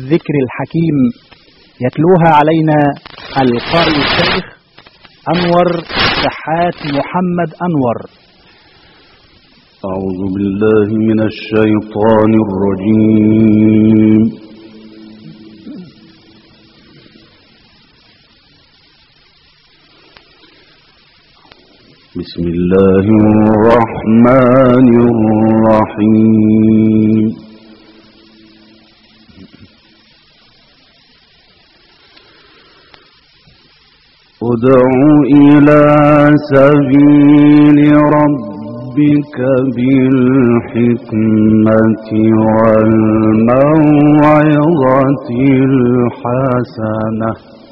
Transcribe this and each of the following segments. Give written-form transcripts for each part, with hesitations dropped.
والذكر الحكيم، يتلوها علينا القارئ الشيخ أنور شحات محمد أنور. أعوذ بالله من الشيطان الرجيم. بسم الله الرحمن الرحيم. ادع إلى سبيل ربك بالحكمة والموعظة الحسنة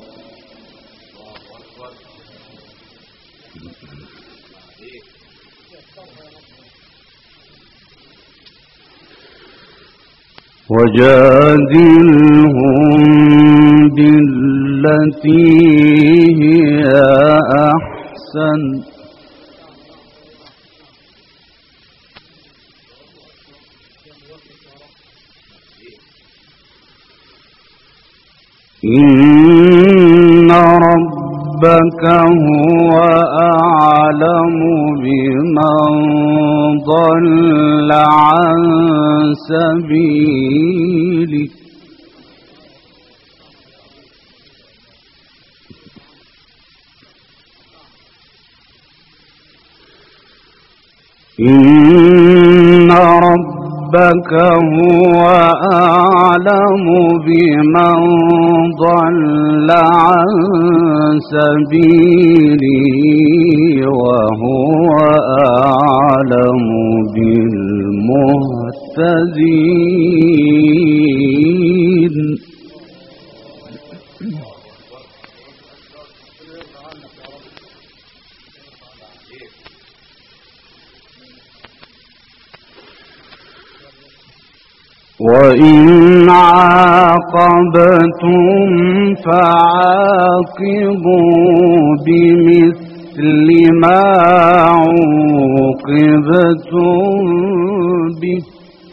وجادلهم بالتي هي أحسن إن ربك هو أعلم بمن ضل عن سبيله إن ربك هو أعلم بمن ضل عن سبيله وهو أعلم بالمهتدين. وإن عاقبتم فعاقبوا بمثل ما عوقبتم به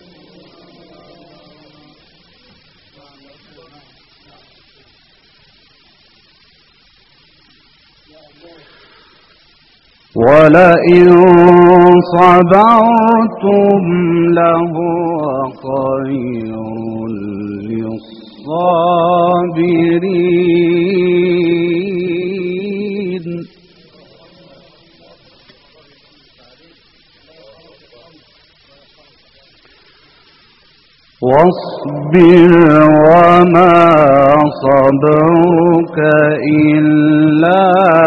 ولئن صبرتم لهو خير للصابرين. واصبر وما صبرك إلا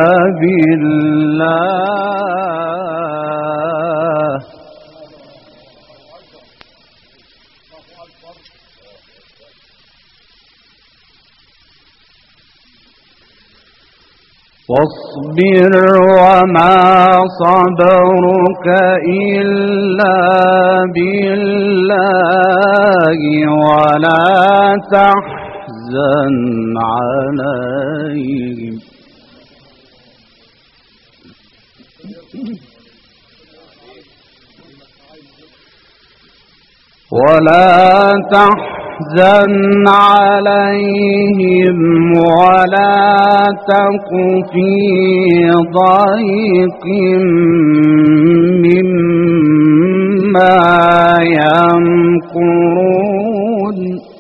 بالله واصبر وما صبرك إلا بالله ولا تحزن عليهم ولا تك في ضيق مما يمكرون.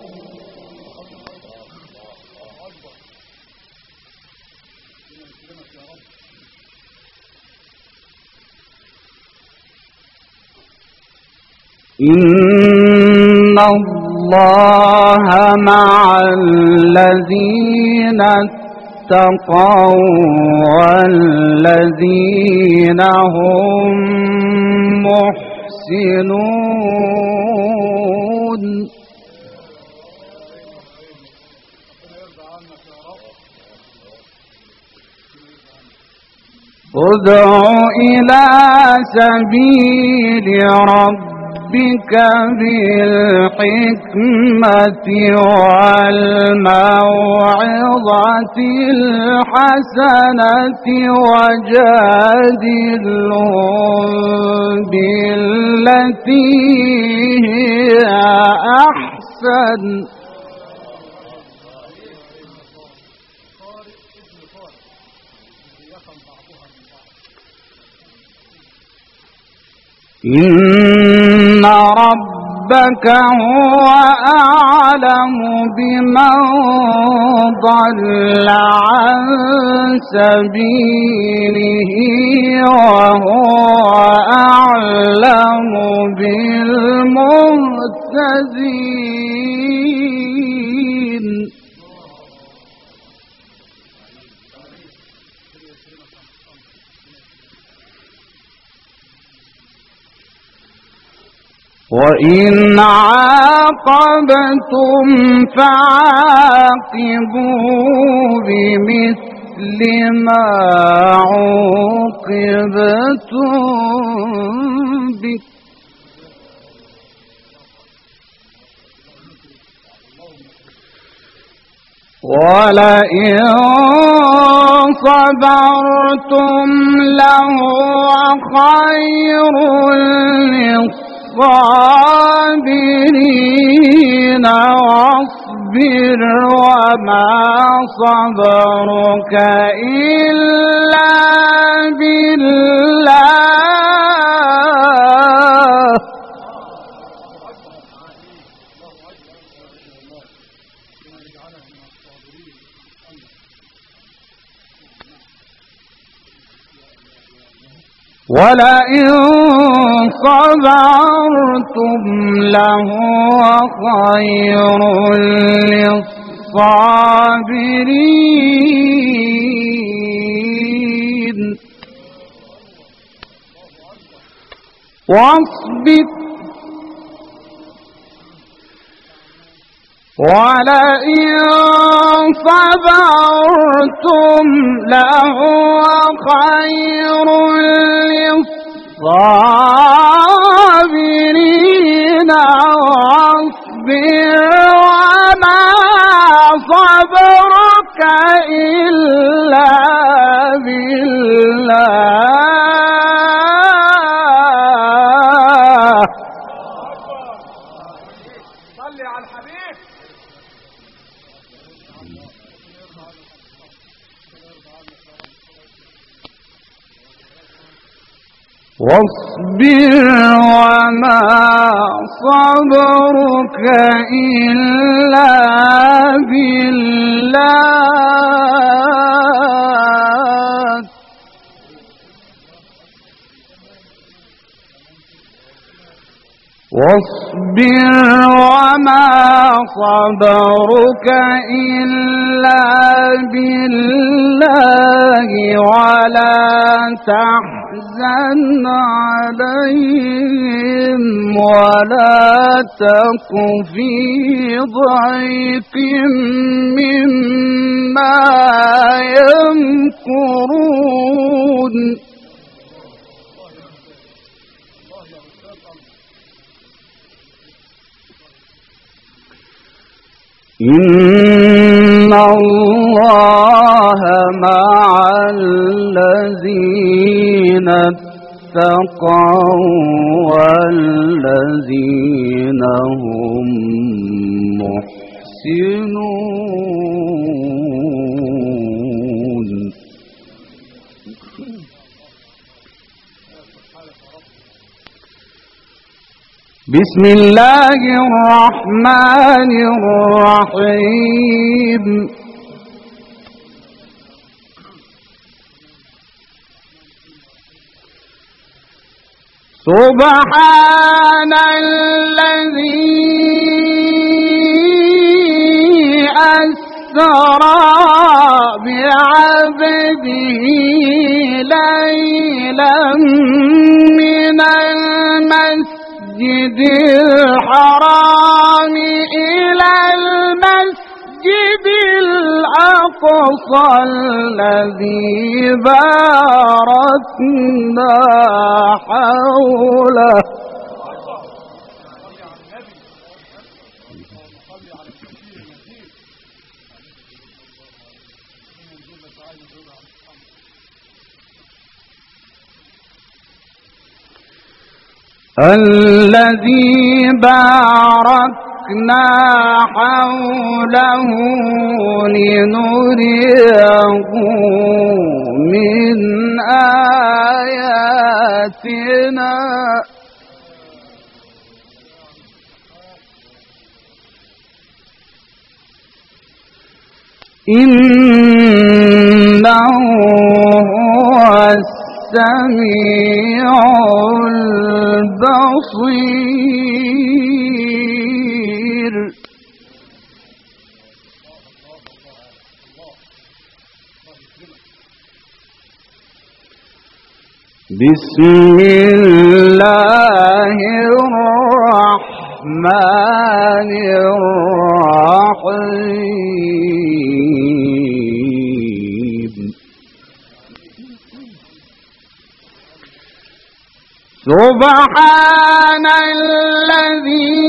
إن الله مع الذين اتقوا والذين هم محسنون. ادع إلى سبيل ربك بالحكمة والموعظة الحسنة وجادلهم بالتي هي أحسن إن ربك هو أعلم بمن ضل عن سبيله وهو أعلم بالمهتدين. وإن عاقبتم فعاقبوا بمثل ما عوقبتم به ولئن صبرتم لهو خير للصابرين واصبر وما صبرك إلا بالله ولئن صبرتم لهو خير للصابرين واصبر ولئن صبرتم لهو خير للصابرين واصبر وما صبرك إلا بالله. صل على الحبيب. واصبر وما صبرك إلا بالله. واصبر وما صبرك إلا بالله ولا تحزن عليهم ولا تك في ضيق مما يمكرون. إن الله مع الذين اتقوا والذين هم محسنون. بسم الله الرحمن الرحيم. سبحان الذي أسرى بعبده ليلا من المسجد الحرام إلى المسجد الأقصى الذي باركنا حوله الذي باركنا حوله لنريه من آياتنا إنه هو السميع البصير. بسم الله الرحمن الرحيم. سبحان الذي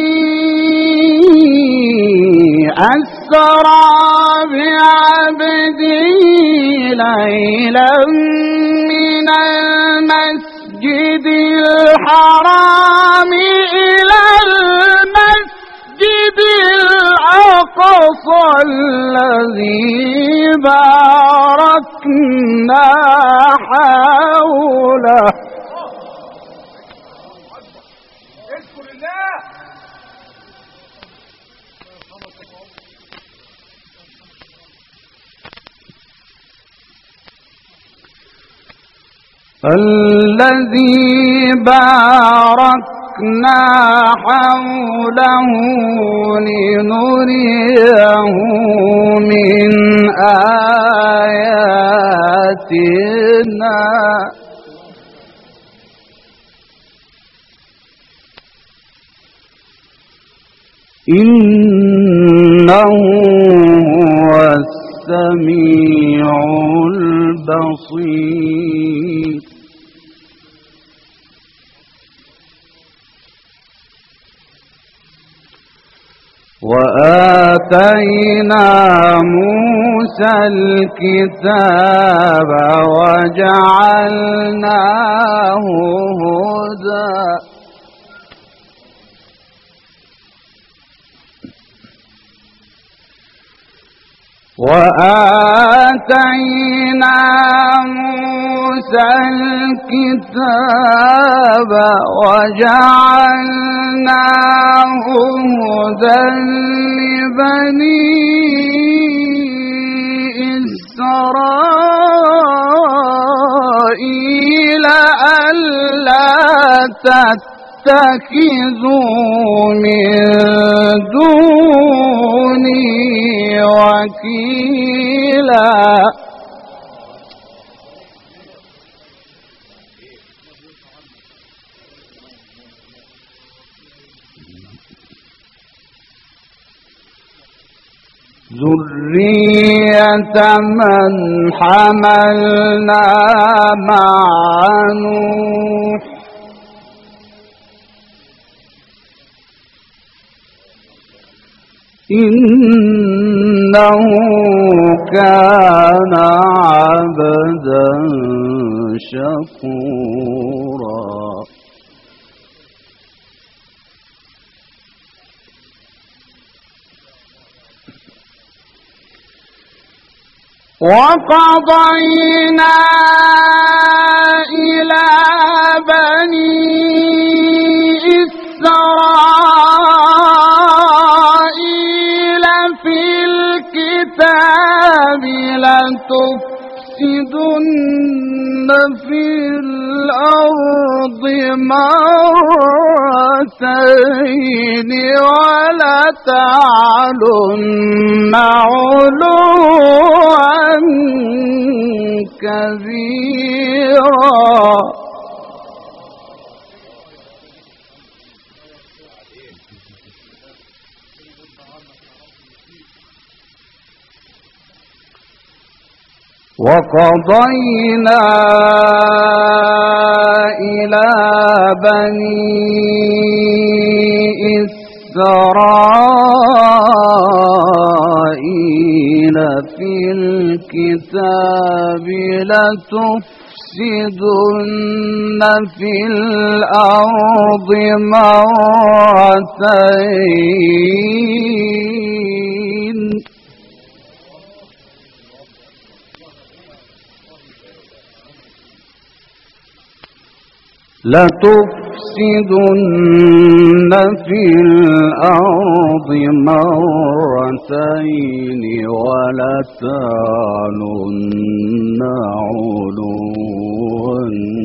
أسرى بعبده ليلا من المسجد الحرام إلى المسجد الأقصى الذي باركنا حوله. الذي باركنا حوله لنريه من آياتنا. إنه هو السميع البصير. وآتينا موسى الكتاب وجعلناه هدى. وآتينا موسى الكتاب وجعلناه هدى لبني إسرائيل ألا تتخذوا من دوني وكيلا. ذرية من حملنا مع نوح إنه كان عبدا شكورا. وقضينا إلى بني إسرائيل في الكتاب لتفسدن في الأرض مرتين ولتعلن علوا كبيرا. وقضينا إلى بني إسرائيل في الكتاب لتفسدن في الأرض مرتين لتفسدن لتفسدن في الأرض مرتين ولتعلن علوا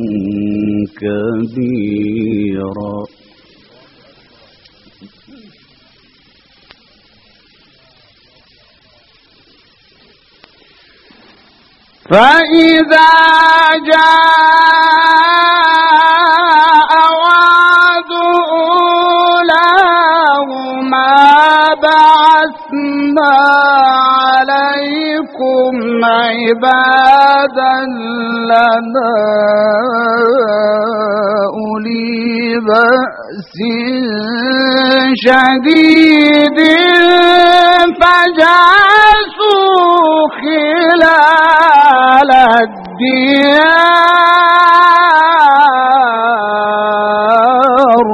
كبيرا فإذا جاء وعد أولاهما بعثنا عليكم عبادا لنا أولي بأس شديد فجاسوا خلال الديار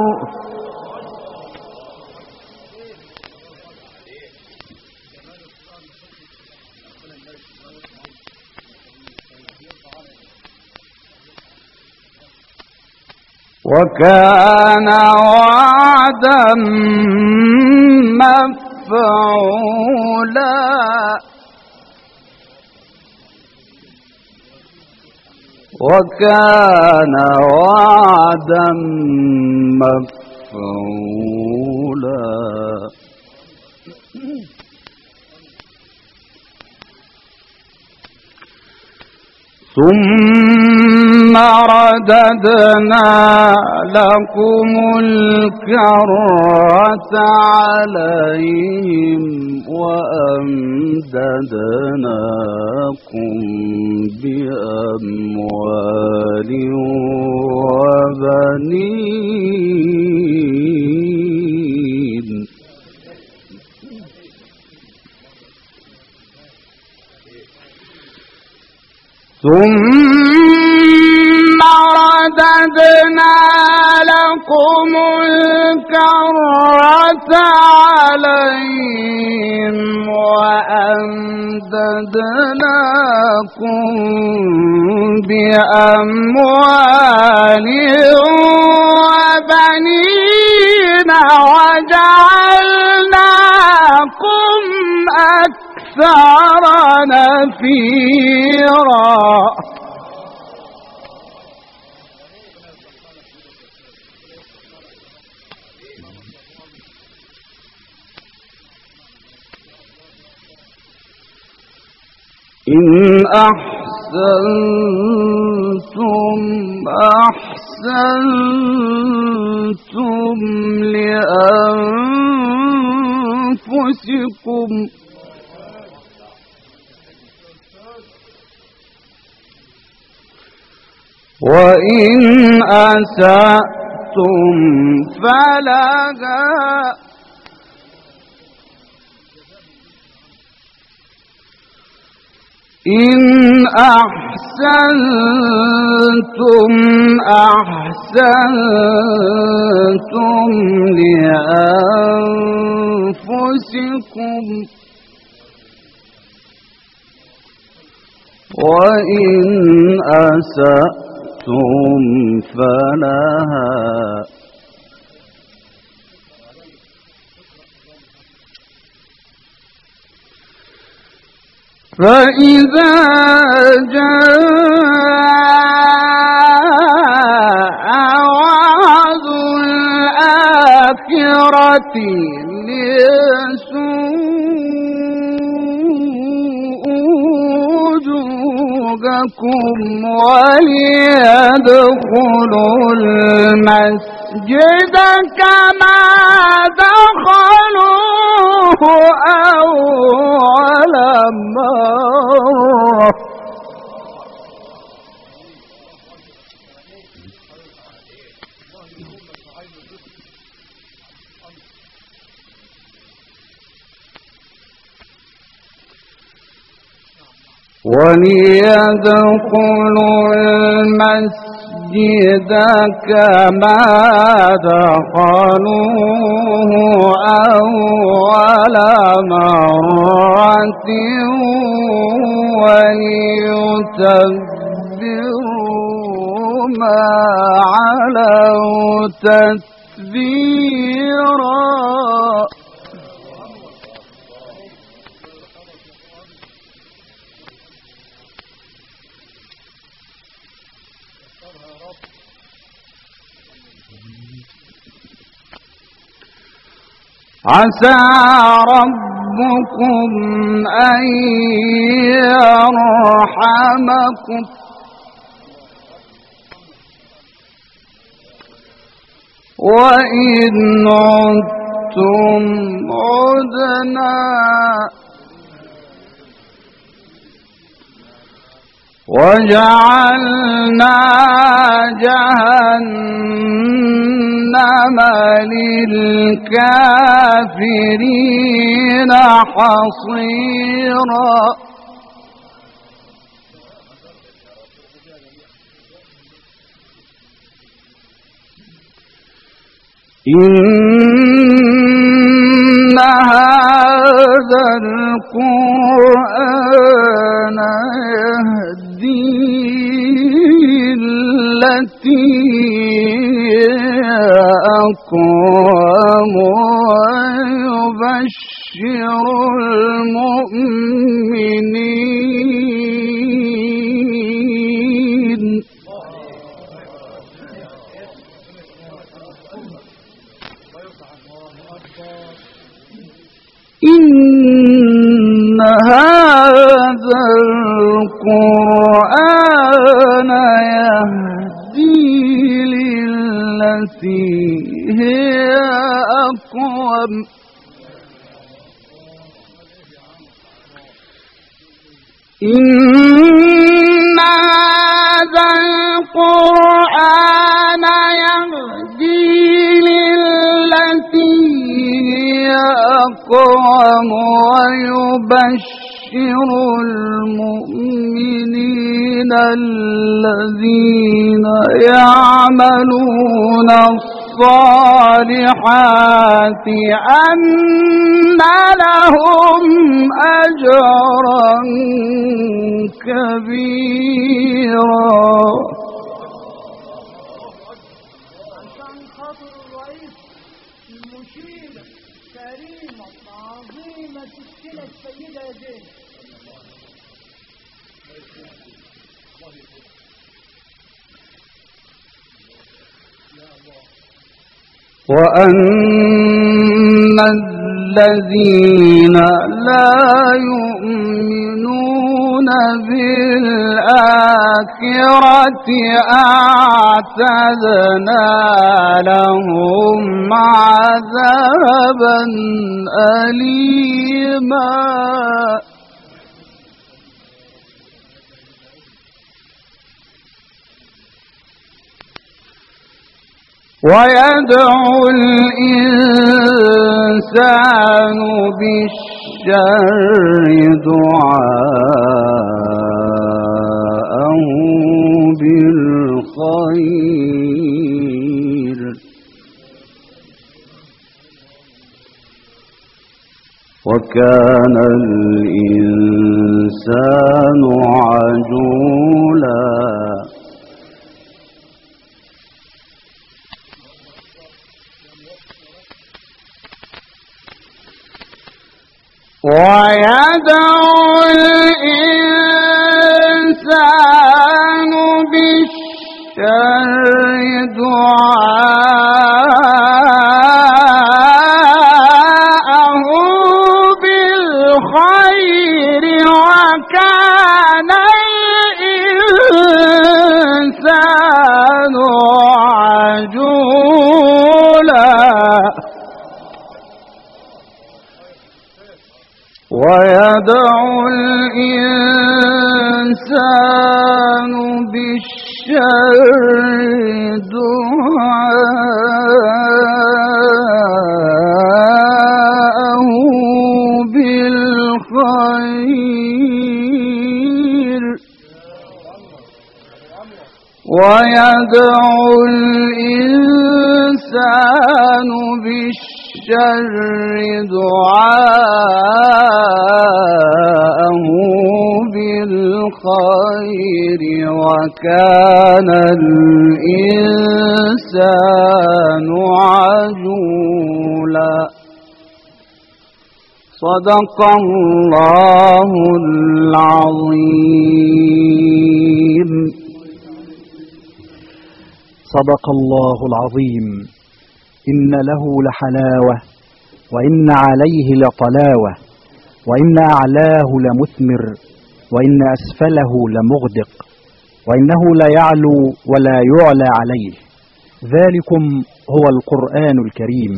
وكان وعدا مفعولا وكان وعدا مفعولا ثم رددنا لكم الكرة عليهم وأمددناكم بأموال وبنين ثم رددنا لكم الكرة عليهم وأمددناكم بأموال وبنين وجعلناكم أكثر نفيرا إن أحسنتم أحسنتم لأنفسكم وإن أسأتم فلها إن أحسنتم أحسنتم لأنفسكم وإن أسأتم فلها فإذا جاء وعد الآخرة ليسوء وجوهكم وليدخلوا المسجد كما دخلوه أول مرة وليدخلوا المسجد كما دخلوه أول مرة وليتبروا ما علوا تتبيرا عسى ربكم أن يرحمكم وإن عدتم عدنا وجعلنا جهنم للكافرين حصيرا إن هذا القرآن يهدي التي أقوم ويبشر المؤمنين إن هذا القرآن يهدي للتي هي أقوم إن هذا القرآن يهدي للتي هي أقوم ويبشر المؤمنين الذين يعملون الصالحات أن لهم أجرا كبيرا. عشان خاطر الرئيس المشيرة كريمة عظيمة السنة السيدة زينب وأن الذين لا يؤمنون بالآخرة أعتدنا لهم عذابا أليما ويدعو الإنسان بالشر دعاءه بالخير وكان الإنسان عجولا ويدعو الإنسان بالشر دعاءه بالخير وكان الإنسان عجولا ويدعو الإنسان بالشر دعاءه بالخير ويدعو الإنسان بالشر دعاءه بالخير الخير وكان الإنسان عجولا. صدق الله العظيم. صدق الله العظيم. إن له لحلاوة وإن عليه لطلاوة وإن أعلاه لمثمر وإن أسفله لمغدق وإنه ليعلو ولا يعلى عليه. ذلكم هو القرآن الكريم.